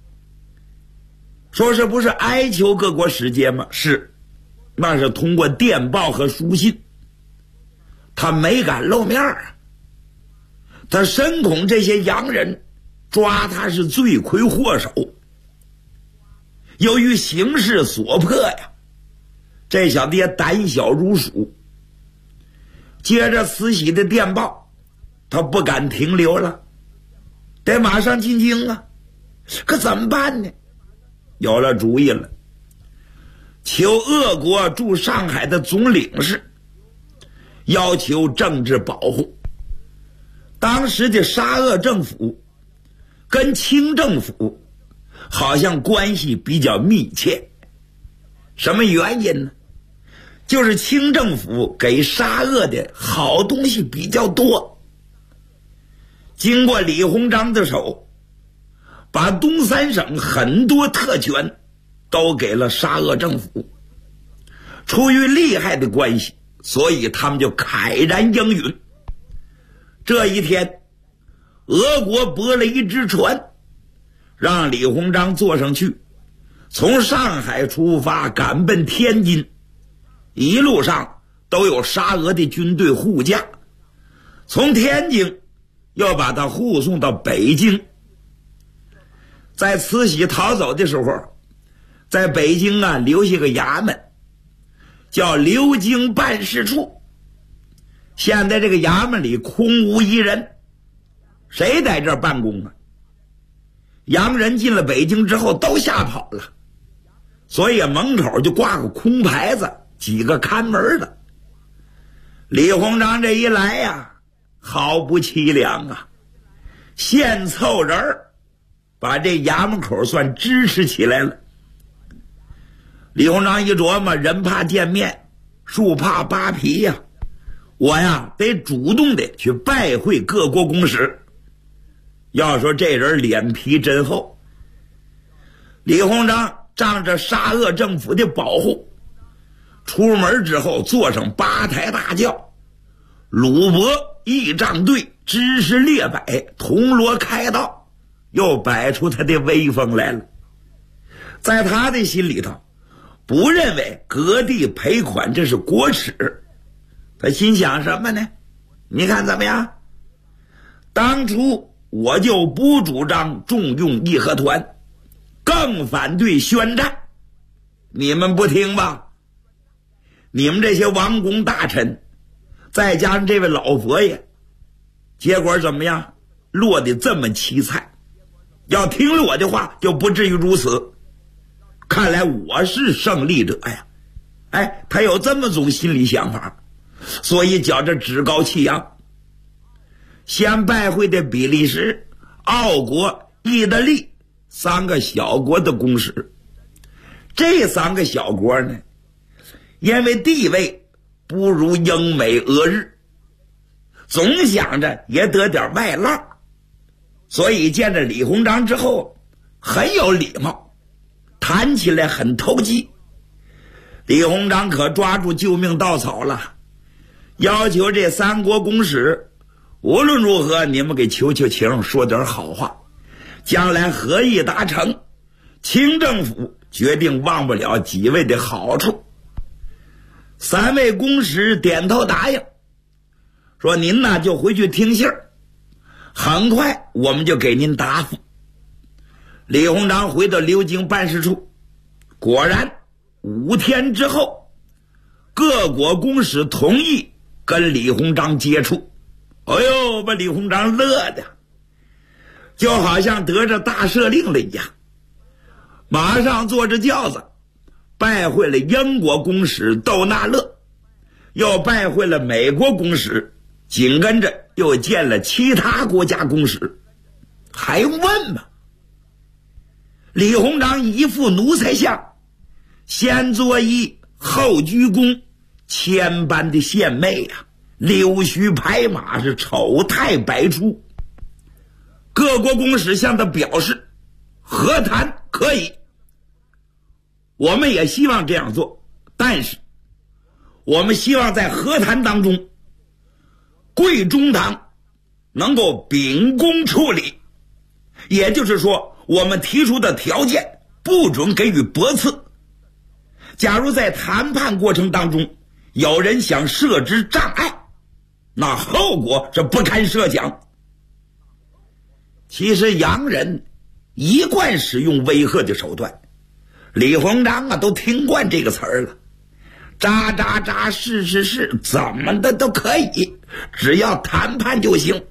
说是不是哀求各国使节吗？是，那是通过电报和书信，他没敢露面啊。他深恐这些洋人抓他是罪魁祸首。由于形势所迫呀，这小子也胆小如鼠。接着慈禧的电报，他不敢停留了，得马上进京啊。可怎么办呢？有了主意了，求俄国驻上海的总领事，要求政治保护。当时的沙俄政府跟清政府好像关系比较密切，什么原因呢？就是清政府给沙俄的好东西比较多，经过李鸿章的手，把东三省很多特权都给了沙俄政府。出于利害的关系，所以他们就慨然应允。这一天，俄国拨了一只船，让李鸿章坐上去，从上海出发赶奔天津，一路上都有沙俄的军队护驾，从天津又把他护送到北京。在慈禧逃走的时候，在北京啊留下个衙门，叫留京办事处。现在这个衙门里空无一人，谁在这儿办公啊？洋人进了北京之后都吓跑了，所以门口就挂个空牌子，几个看门的。李鸿章这一来呀，好不凄凉啊，现凑人儿把这衙门口算支持起来了。李鸿章一琢磨，人怕见面，树怕扒皮呀，我呀得主动的去拜会各国公使。要说这人脸皮真厚。李鸿章仗着沙俄政府的保护，出门之后坐上8抬大轿，鲁伯仪仗队，知识列摆，铜锣开道，又摆出他的威风来了。在他的心里头，不认为割地赔款这是国耻。他心想什么呢？你看怎么样？当初我就不主张重用义和团，更反对宣战，你们不听吧？你们这些王公大臣，再加上这位老佛爷，结果怎么样？落得这么凄惨。要听了我的话，就不至于如此。看来我是胜利者呀！哎，他有这么种心理想法，所以觉着趾高气扬。先拜会的比利时、 奥国、意大利3个小国的公使。这3个小国呢，因为地位不如英美俄日，总想着也得点外捞，所以见着李鸿章之后很有礼貌，谈起来很投机。李鸿章可抓住救命稻草了，要求这3国公使无论如何你们给求求情，说点好话，将来合议达成，清政府决定忘不了几位的好处。3位公使点头答应，说您呢就回去听信儿，很快我们就给您答复。李鸿章回到流经办事处，果然5天之后，各国公使同意跟李鸿章接触。哎呦，把李鸿章乐的就好像得着大赦令了一样，马上坐着轿子拜会了英国公使窦纳勒，又拜会了美国公使，紧跟着又见了其他国家公使。还问吗？李鸿章一副奴才相，先作揖后鞠躬，千般的献媚呀，溜须拍马，是丑态百出。各国公使向他表示，和谈可以，我们也希望这样做，但是我们希望在和谈当中，贵中堂能够秉公处理，也就是说，我们提出的条件不准给予驳斥。假如在谈判过程当中有人想设置障碍，那后果是不堪设想。其实洋人一贯使用威吓的手段，李鸿章都听惯这个词儿了，渣渣渣，是是是，怎么的都可以，只要谈判就行。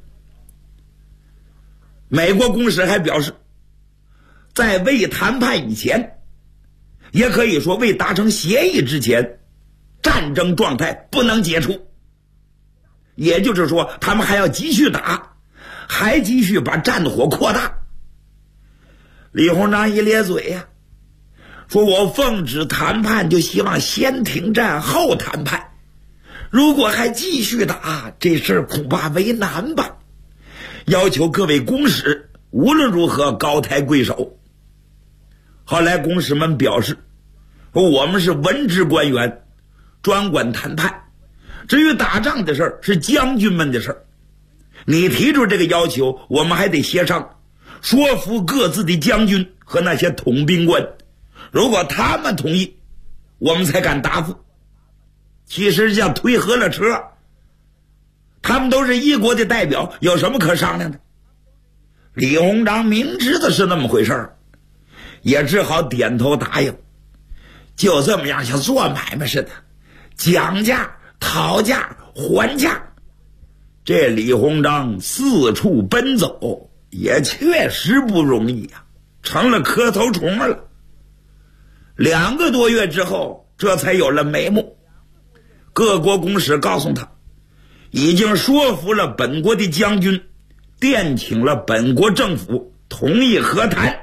美国公使还表示，在未谈判以前，也可以说未达成协议之前，战争状态不能解除。也就是说，他们还要继续打，还继续把战火扩大。李鸿章一咧嘴呀，说我奉旨谈判，就希望先停战后谈判，如果还继续打，这事儿恐怕为难吧，要求各位公使无论如何高抬贵手。后来公使们表示，我们是文职官员，专管谈判，至于打仗的事儿是将军们的事儿，你提出这个要求，我们还得协商，说服各自的将军和那些统兵官，如果他们同意，我们才敢答复。其实像推河了车，他们都是一国的代表，有什么可商量的？李鸿章明知道是那么回事儿，也只好点头答应。就这么样，像做买卖似的，讲价、讨价、还价。这李鸿章四处奔走，也确实不容易啊，成了磕头虫了。2个多月之后，这才有了眉目。各国公使告诉他，已经说服了本国的将军，电请了本国政府同意和谈。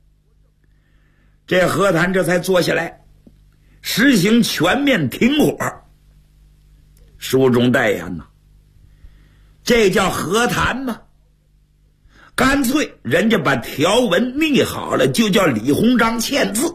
这和谈这才坐下来，实行全面停火。书中代言呐，这叫和谈吗？干脆人家把条文拟好了，就叫李鸿章签字。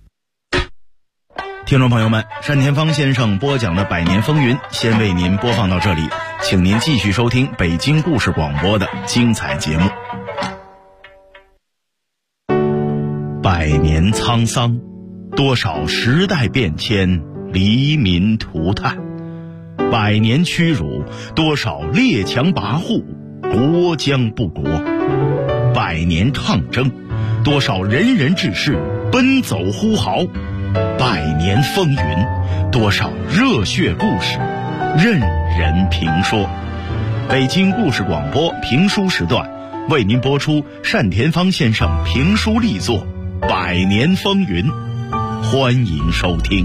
听众朋友们，单田芳先生播讲的《百年风云》先为您播放到这里，请您继续收听北京故事广播的精彩节目。100年沧桑，多少时代变迁，黎民涂炭；100年屈辱，多少列强跋扈，国将不国；100年抗争，多少仁人志士奔走呼号；100年风云，多少热血故事任人评说。北京故事广播评书时段为您播出单田芳先生评书力作《100年风云》，欢迎收听。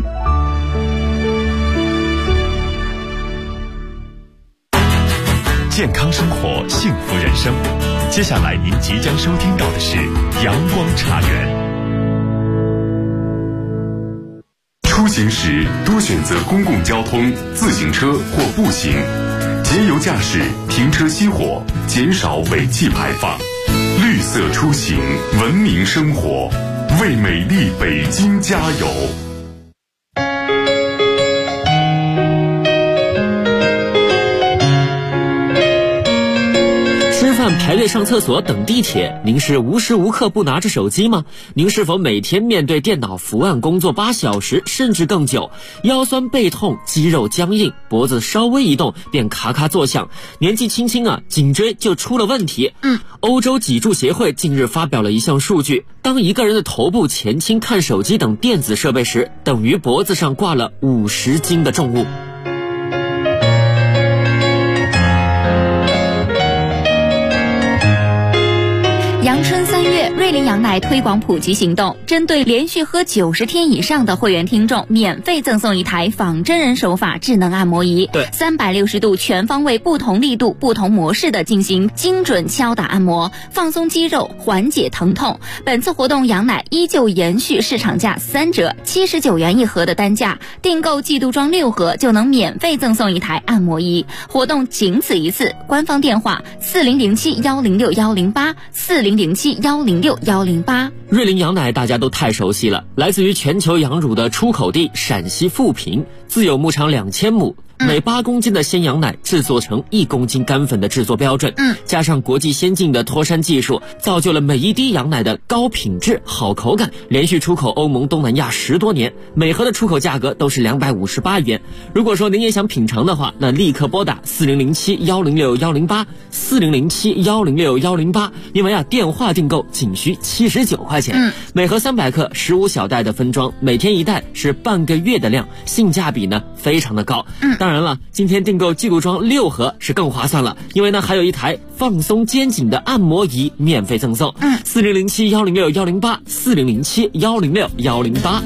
健康生活，幸福人生。 接下来您即将收听到的是阳光茶园。 出行时多选择公共交通、自行车或步行，节油驾驶，停车熄火，减少尾气排放。绿色出行，文明生活，为美丽北京加油！ 排队上厕所等地铁，您是无时无刻不拿着手机吗？您是否每天面对电脑伏案工作8小时甚至更久，腰酸背痛，肌肉僵硬，脖子稍微一动便咔咔作响，年纪轻轻颈椎就出了问题。欧洲脊柱协会近日发表了一项数据，当一个人的头部前倾看手机等电子设备时，等于脖子上挂了50斤的重物。 阳春3月，瑞麟羊奶推广普及行动，针对连续喝90天以上的会员听众，免费赠送一台仿真人手法智能按摩仪。对，360度全方位、不同力度、不同模式的进行精准敲打按摩，放松肌肉，缓解疼痛。本次活动羊奶依旧延续市场价3折，79元一盒的单价，订购季度装6盒就能免费赠送一台按摩仪。活动仅此一次，官方电话40071061084007106108。 瑞麟羊奶大家都太熟悉了，来自于全球羊乳的出口地陕西富平，自有牧场2000亩。每8公斤的鲜羊奶制作成1公斤干粉的制作标准，加上国际先进的脱山技术，造就了每一滴羊奶的高品质、好口感。连续出口欧盟、东南亚10多年，每盒的出口价格都是258元。如果说您也想品尝的话，那立刻拨打4007106108，4007106108，因为电话订购仅需79块钱，每盒300克，15小袋的分装，每天1袋是半个月的量，性价比呢非常的高。当然了，今天订购季度装6盒是更划算了，因为呢还有一台放松肩颈的按摩仪免费赠送。4007106108，4007106108。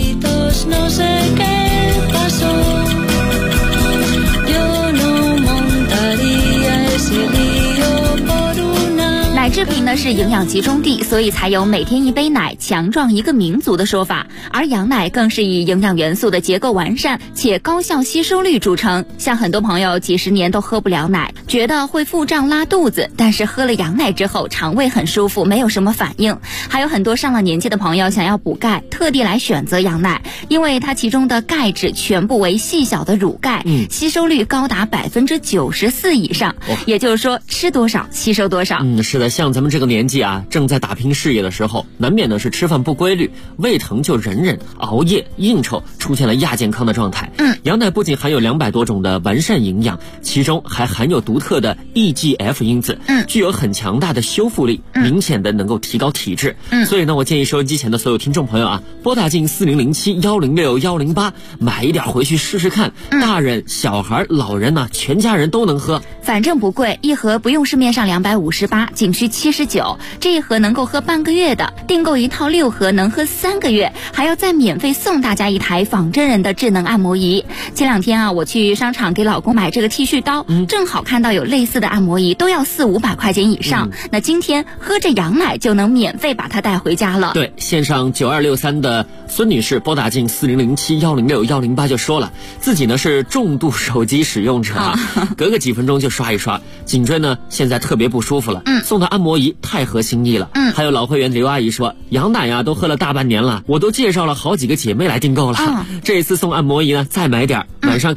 奶制品呢是营养集中地，所以才有每天1杯奶强壮一个民族的说法。而羊奶更是以营养元素的结构完善且高效吸收率著称。像很多朋友几十年都喝不了奶，觉得会腹胀拉肚子，但是喝了羊奶之后肠胃很舒服，没有什么反应。还有很多上了年纪的朋友想要补钙，特地来选择羊奶，因为它其中的钙质全部为细小的乳钙，吸收率高达94%以上，也就是说吃多少吸收多少。 是的，像咱们这个年纪正在打拼事业的时候，难免的是吃饭不规律，胃疼就忍，熬夜应酬，出现了亚健康的状态。羊奶不仅含有200多种的完善营养，其中还含有独特的 EGF 因子，具有很强大的修复力，明显的能够提高体质。所以呢，我建议收音机前的所有听众朋友拨打进4007106108，买一点回去试试看，大人小孩老人全家人都能喝。 反正不贵，一盒不用市面上258，仅需79，这一盒能够喝半个月的，订购一套6盒能喝3个月，还要再免费送大家一台仿真人的智能按摩仪。前2天我去商场给老公买这个剃须刀，正好看到有类似的按摩仪，都要400-500块钱以上。那今天喝着羊奶就能免费把它带回家了。 对，线上9263的孙女士拨打进4007106108就说了，自己呢是重度手机使用者，隔个几分钟就刷一刷，颈椎呢现在特别不舒服了。送的按摩仪太合心意了。还有老会员刘阿姨说，羊奶都喝了大半年了，我都介绍了好几个姐妹来订购了。这一次送按摩仪呢再买点，晚上